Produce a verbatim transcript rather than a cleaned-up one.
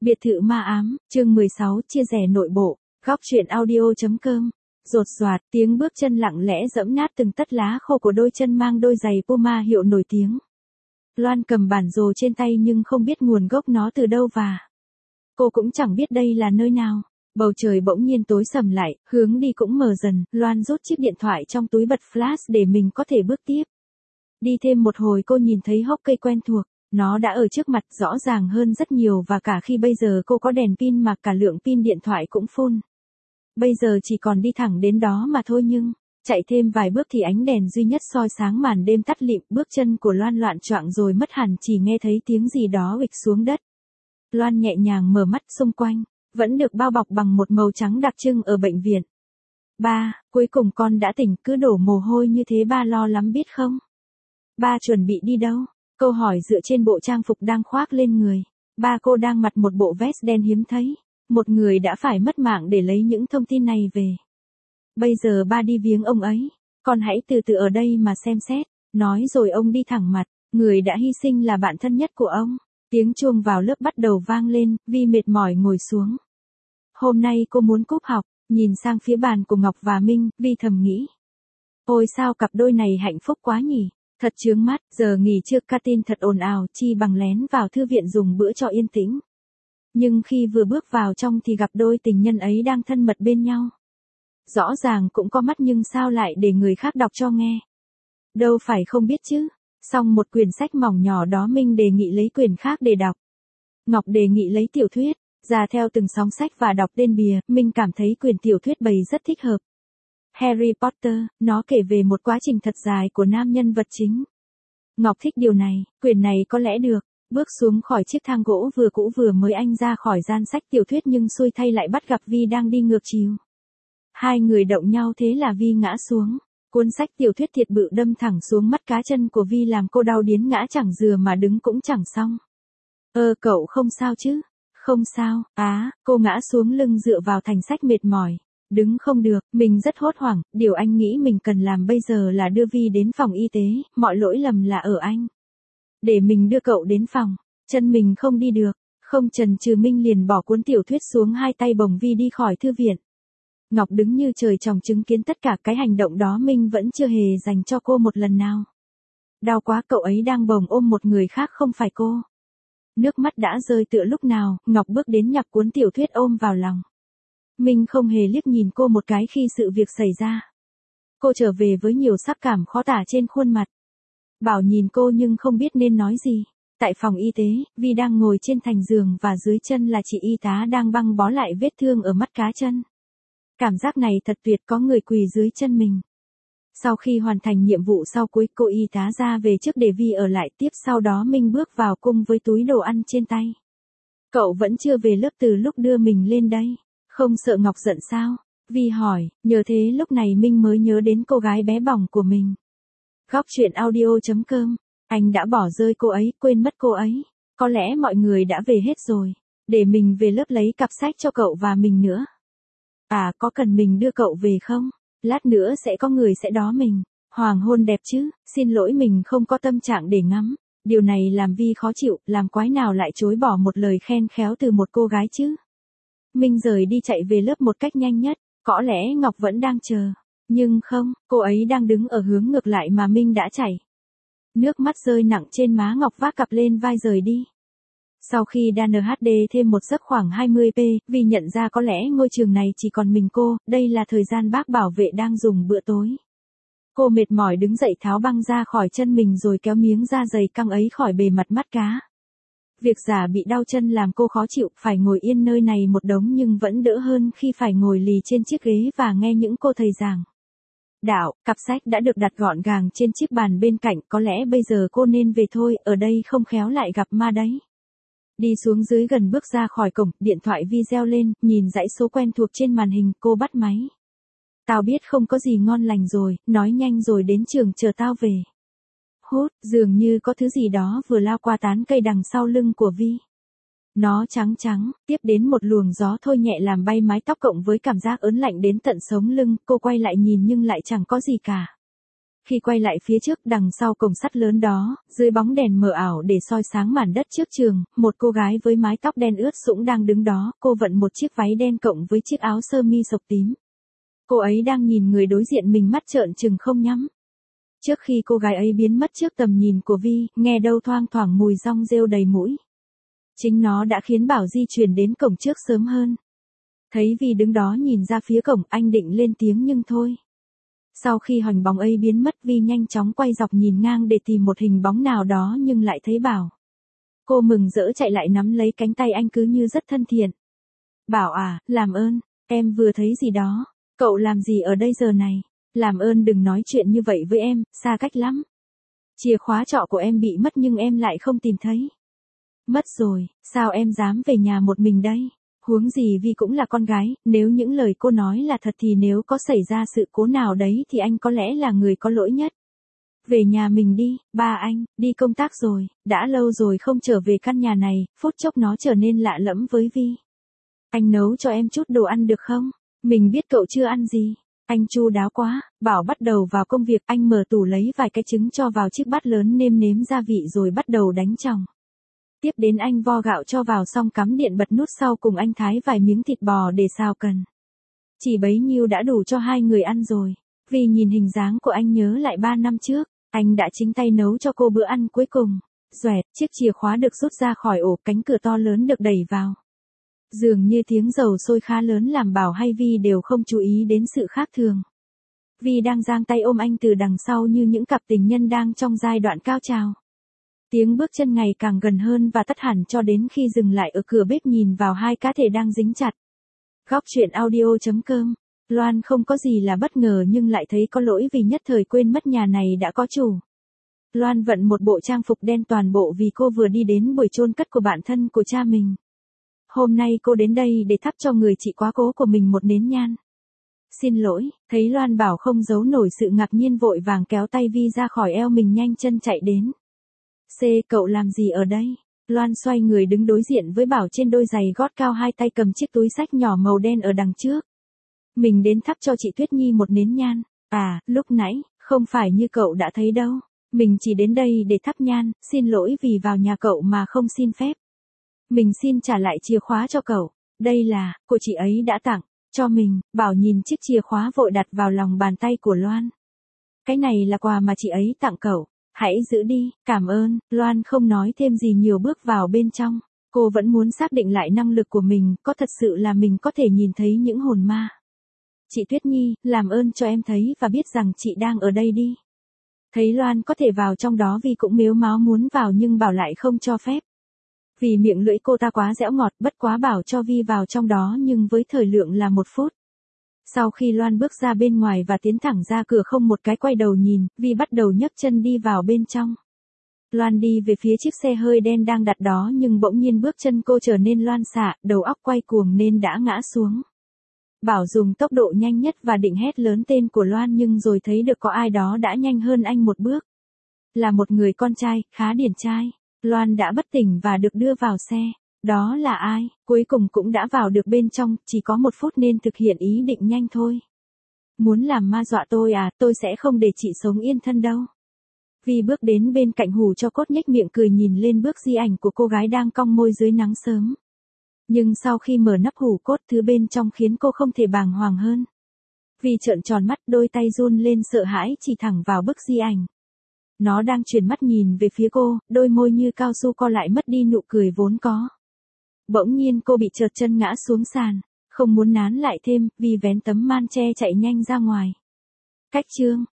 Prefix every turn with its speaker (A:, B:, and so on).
A: Biệt thự ma ám, chương mười sáu chia sẻ nội bộ, góc truyện audio.com. Rột soạt, tiếng bước chân lặng lẽ giẫm nát từng tất lá khô của đôi chân mang đôi giày Puma hiệu nổi tiếng. Loan cầm bản đồ trên tay nhưng không biết nguồn gốc nó từ đâu và cô cũng chẳng biết đây là nơi nào. Bầu trời bỗng nhiên tối sầm lại, hướng đi cũng mờ dần, Loan rút chiếc điện thoại trong túi bật flash để mình có thể bước tiếp. Đi thêm một hồi cô nhìn thấy hốc cây quen thuộc. Nó đã ở trước mặt rõ ràng hơn rất nhiều và cả khi bây giờ cô có đèn pin mà cả lượng pin điện thoại cũng full. Bây giờ chỉ còn đi thẳng đến đó mà thôi nhưng, chạy thêm vài bước thì ánh đèn duy nhất soi sáng màn đêm tắt lịm, bước chân của Loan loạn choạng rồi mất hẳn, chỉ nghe thấy tiếng gì đó ụịch xuống đất. Loan nhẹ nhàng mở mắt, xung quanh, vẫn được bao bọc bằng một màu trắng đặc trưng ở bệnh viện. Ba, cuối cùng con đã tỉnh, cứ đổ mồ hôi như thế ba lo lắm biết không? Ba chuẩn bị đi đâu? Câu hỏi dựa trên bộ trang phục đang khoác lên người. Ba cô đang mặc một bộ vest đen hiếm thấy. Một người đã phải mất mạng để lấy những thông tin này về. Bây giờ ba đi viếng ông ấy. Con hãy từ từ ở đây mà xem xét. Nói rồi ông đi thẳng mặt. Người đã hy sinh là bạn thân nhất của ông. Tiếng chuông vào lớp bắt đầu vang lên. Vi mệt mỏi ngồi xuống. Hôm nay cô muốn cúp học. Nhìn sang phía bàn của Ngọc và Minh, Vi thầm nghĩ. Ôi sao cặp đôi này hạnh phúc quá nhỉ. Thật chướng mắt, giờ nghỉ trưa canteen thật ồn ào, chi bằng lén vào thư viện dùng bữa cho yên tĩnh. Nhưng khi vừa bước vào trong thì gặp đôi tình nhân ấy đang thân mật bên nhau. Rõ ràng cũng có mắt nhưng sao lại để người khác đọc cho nghe. Đâu phải không biết chứ. Xong một quyển sách mỏng nhỏ đó Minh đề nghị lấy quyển khác để đọc. Ngọc đề nghị lấy tiểu thuyết, ra theo từng sóng sách và đọc tên bìa, Minh cảm thấy quyển tiểu thuyết bày rất thích hợp. Harry Potter, nó kể về một quá trình thật dài của nam nhân vật chính. Ngọc thích điều này, quyển này có lẽ được. Bước xuống khỏi chiếc thang gỗ vừa cũ vừa mới anh ra khỏi gian sách tiểu thuyết nhưng xui thay lại bắt gặp Vi đang đi ngược chiều. Hai người động nhau thế là Vi ngã xuống. Cuốn sách tiểu thuyết thiệt bự đâm thẳng xuống mắt cá chân của Vi làm cô đau điến ngã chẳng dừa mà đứng cũng chẳng xong. Ơ cậu không sao chứ? Không sao, á, cô ngã xuống lưng dựa vào thành sách mệt mỏi. Đứng không được, mình rất hốt hoảng, điều anh nghĩ mình cần làm bây giờ là đưa Vi đến phòng y tế, mọi lỗi lầm là ở anh. Để mình đưa cậu đến phòng, chân mình không đi được, không chần chừ Minh liền bỏ cuốn tiểu thuyết xuống, hai tay bồng Vi đi khỏi thư viện. Ngọc đứng như trời trồng chứng kiến tất cả cái hành động đó Minh vẫn chưa hề dành cho cô một lần nào. Đau quá, cậu ấy đang bồng ôm một người khác không phải cô. Nước mắt đã rơi tựa lúc nào, Ngọc bước đến nhặt cuốn tiểu thuyết ôm vào lòng. Minh không hề liếc nhìn cô một cái khi sự việc xảy ra. Cô trở về với nhiều sắc cảm khó tả trên khuôn mặt. Bảo nhìn cô nhưng không biết nên nói gì. Tại phòng y tế, Vi đang ngồi trên thành giường và dưới chân là chị y tá đang băng bó lại vết thương ở mắt cá chân. Cảm giác này thật tuyệt, có người quỳ dưới chân mình. Sau khi hoàn thành nhiệm vụ sau cuối, cô y tá ra về trước để Vi ở lại tiếp, sau đó Minh bước vào cung với túi đồ ăn trên tay. Cậu vẫn chưa về lớp từ lúc đưa mình lên đây. Không sợ Ngọc giận sao? Vi hỏi, nhờ thế lúc này Minh mới nhớ đến cô gái bé bỏng của mình. Góc truyện audio.com, anh đã bỏ rơi cô ấy, quên mất cô ấy. Có lẽ mọi người đã về hết rồi. Để mình về lớp lấy cặp sách cho cậu và mình nữa. À, có cần mình đưa cậu về không? Lát nữa sẽ có người sẽ đón mình. Hoàng hôn đẹp chứ, xin lỗi mình không có tâm trạng để ngắm. Điều này làm Vi khó chịu, làm quái nào lại chối bỏ một lời khen khéo từ một cô gái chứ? Minh rời đi chạy về lớp một cách nhanh nhất, có lẽ Ngọc vẫn đang chờ. Nhưng không, cô ấy đang đứng ở hướng ngược lại mà Minh đã chạy. Nước mắt rơi nặng trên má Ngọc vác cặp lên vai rời đi. Sau khi đa en hát đê thêm một giấc khoảng hai mươi phút, Vi nhận ra có lẽ ngôi trường này chỉ còn mình cô, đây là thời gian bác bảo vệ đang dùng bữa tối. Cô mệt mỏi đứng dậy tháo băng ra khỏi chân mình rồi kéo miếng da dày căng ấy khỏi bề mặt mắt cá. Việc giả bị đau chân làm cô khó chịu, phải ngồi yên nơi này một đống nhưng vẫn đỡ hơn khi phải ngồi lì trên chiếc ghế và nghe những cô thầy giảng. Đạo, cặp sách đã được đặt gọn gàng trên chiếc bàn bên cạnh, có lẽ bây giờ cô nên về thôi, ở đây không khéo lại gặp ma đấy. Đi xuống dưới gần bước ra khỏi cổng, điện thoại Vi reo lên, nhìn dãy số quen thuộc trên màn hình, cô bắt máy. Tao biết không có gì ngon lành rồi, nói nhanh rồi đến trường chờ tao về. Hút, dường như có thứ gì đó vừa lao qua tán cây đằng sau lưng của Vi. Nó trắng trắng, tiếp đến một luồng gió thôi nhẹ làm bay mái tóc cộng với cảm giác ớn lạnh đến tận sống lưng, cô quay lại nhìn nhưng lại chẳng có gì cả. Khi quay lại phía trước đằng sau cổng sắt lớn đó, dưới bóng đèn mờ ảo để soi sáng màn đất trước trường, một cô gái với mái tóc đen ướt sũng đang đứng đó, cô vận một chiếc váy đen cộng với chiếc áo sơ mi sộc tím. Cô ấy đang nhìn người đối diện mình mắt trợn trừng không nhắm. Trước khi cô gái ấy biến mất trước tầm nhìn của Vi, nghe đâu thoang thoảng mùi rong rêu đầy mũi. Chính nó đã khiến Bảo di chuyển đến cổng trước sớm hơn. Thấy Vi đứng đó nhìn ra phía cổng, anh định lên tiếng nhưng thôi. Sau khi hình bóng ấy biến mất, Vi nhanh chóng quay dọc nhìn ngang để tìm một hình bóng nào đó nhưng lại thấy Bảo. Cô mừng rỡ chạy lại nắm lấy cánh tay anh cứ như rất thân thiện. Bảo à, làm ơn, em vừa thấy gì đó, cậu làm gì ở đây giờ này? Làm ơn đừng nói chuyện như vậy với em, xa cách lắm. Chìa khóa trọ của em bị mất nhưng em lại không tìm thấy. Mất rồi, sao em dám về nhà một mình đây? Huống gì Vi cũng là con gái, nếu những lời cô nói là thật thì nếu có xảy ra sự cố nào đấy thì anh có lẽ là người có lỗi nhất. Về nhà mình đi, ba anh, đi công tác rồi, đã lâu rồi không trở về căn nhà này, phút chốc nó trở nên lạ lẫm với Vi. Anh nấu cho em chút đồ ăn được không? Mình biết cậu chưa ăn gì. Anh chu đáo quá, Bảo bắt đầu vào công việc, anh mở tủ lấy vài cái trứng cho vào chiếc bát lớn nêm nếm gia vị rồi bắt đầu đánh chòng. Tiếp đến anh vo gạo cho vào xong cắm điện bật nút, sau cùng anh thái vài miếng thịt bò để xào cần. Chỉ bấy nhiêu đã đủ cho hai người ăn rồi. Vì nhìn hình dáng của anh nhớ lại ba năm trước, anh đã chính tay nấu cho cô bữa ăn cuối cùng. Xoẹt, chiếc chìa khóa được rút ra khỏi ổ, cánh cửa to lớn được đẩy vào. Dường như tiếng dầu sôi khá lớn làm Bảo hay Vi đều không chú ý đến sự khác thường. Vi đang giang tay ôm anh từ đằng sau như những cặp tình nhân đang trong giai đoạn cao trào. Tiếng bước chân ngày càng gần hơn và tắt hẳn cho đến khi dừng lại ở cửa bếp nhìn vào hai cá thể đang dính chặt. Góc truyện audio chấm com. Loan không có gì là bất ngờ nhưng lại thấy có lỗi vì nhất thời quên mất nhà này đã có chủ. Loan vận một bộ trang phục đen toàn bộ vì cô vừa đi đến buổi chôn cất của bạn thân của cha mình. Hôm nay cô đến đây để thắp cho người chị quá cố của mình một nén nhang. Xin lỗi, thấy Loan Bảo không giấu nổi sự ngạc nhiên vội vàng kéo tay Vi ra khỏi eo mình nhanh chân chạy đến. C, cậu làm gì ở đây? Loan xoay người đứng đối diện với Bảo trên đôi giày gót cao, hai tay cầm chiếc túi xách nhỏ màu đen ở đằng trước. Mình đến thắp cho chị Tuyết Nhi một nén nhang. À, lúc nãy, không phải như cậu đã thấy đâu. Mình chỉ đến đây để thắp nhang, xin lỗi vì vào nhà cậu mà không xin phép. Mình xin trả lại chìa khóa cho cậu. Đây là, của chị ấy đã tặng, cho mình. Bảo nhìn chiếc chìa khóa vội đặt vào lòng bàn tay của Loan. Cái này là quà mà chị ấy tặng cậu. Hãy giữ đi, cảm ơn. Loan không nói thêm gì nhiều bước vào bên trong. Cô vẫn muốn xác định lại năng lực của mình, có thật sự là mình có thể nhìn thấy những hồn ma. Chị Tuyết Nhi, làm ơn cho em thấy và biết rằng chị đang ở đây đi. Thấy Loan có thể vào trong đó vì cũng mếu máo muốn vào nhưng Bảo lại không cho phép. Vì miệng lưỡi cô ta quá dẻo ngọt, bất quá Bảo cho Vi vào trong đó nhưng với thời lượng là một phút. Sau khi Loan bước ra bên ngoài và tiến thẳng ra cửa không một cái quay đầu nhìn, Vi bắt đầu nhấc chân đi vào bên trong. Loan đi về phía chiếc xe hơi đen đang đặt đó nhưng bỗng nhiên bước chân cô trở nên loan xạ, đầu óc quay cuồng nên đã ngã xuống. Bảo dùng tốc độ nhanh nhất và định hét lớn tên của Loan nhưng rồi thấy được có ai đó đã nhanh hơn anh một bước. Là một người con trai, khá điển trai. Loan đã bất tỉnh và được đưa vào xe. Đó là ai? Cuối cùng cũng đã vào được bên trong, chỉ có một phút nên thực hiện ý định nhanh thôi. Muốn làm ma dọa tôi à, tôi sẽ không để chị sống yên thân đâu. Vi bước đến bên cạnh hù cho cốt nhếch miệng cười nhìn lên bức di ảnh của cô gái đang cong môi dưới nắng sớm. Nhưng sau khi mở nắp hủ cốt, thứ bên trong khiến cô không thể bàng hoàng hơn. Vi trợn tròn mắt, đôi tay run lên sợ hãi chỉ thẳng vào bức di ảnh. Nó đang chuyển mắt nhìn về phía cô, đôi môi như cao su co lại mất đi nụ cười vốn có. Bỗng nhiên cô bị trượt chân ngã xuống sàn, không muốn nán lại thêm, Vi vén tấm man che chạy nhanh ra ngoài. Cách chương